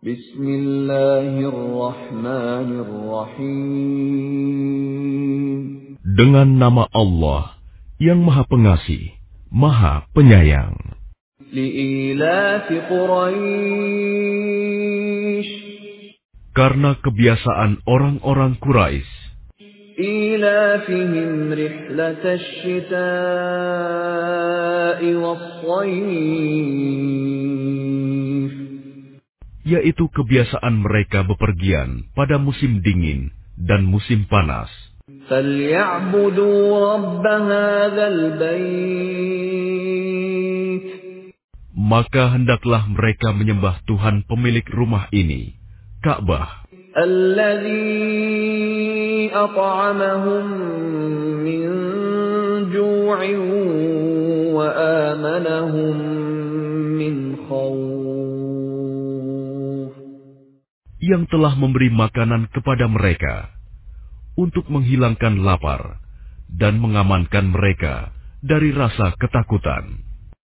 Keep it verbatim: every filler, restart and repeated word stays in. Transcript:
Bismillahirrahmanirrahim. Dengan nama Allah yang Maha Pengasih, Maha Penyayang. Li'ilafi Quraisy. Karena kebiasaan orang-orang Quraisy, إيلافهم رحلة الشتاء والصيف. yaitu kebiasaan mereka bepergian pada musim dingin dan musim panas. فليعبدوا رب هذا البيت. Maka hendaklah mereka menyembah Tuhan pemilik rumah ini, Ka'bah, الذي أطعمهم من جوع وآمنهم من خوف. yang telah memberi makanan kepada mereka untuk menghilangkan lapar dan mengamankan mereka dari rasa ketakutan.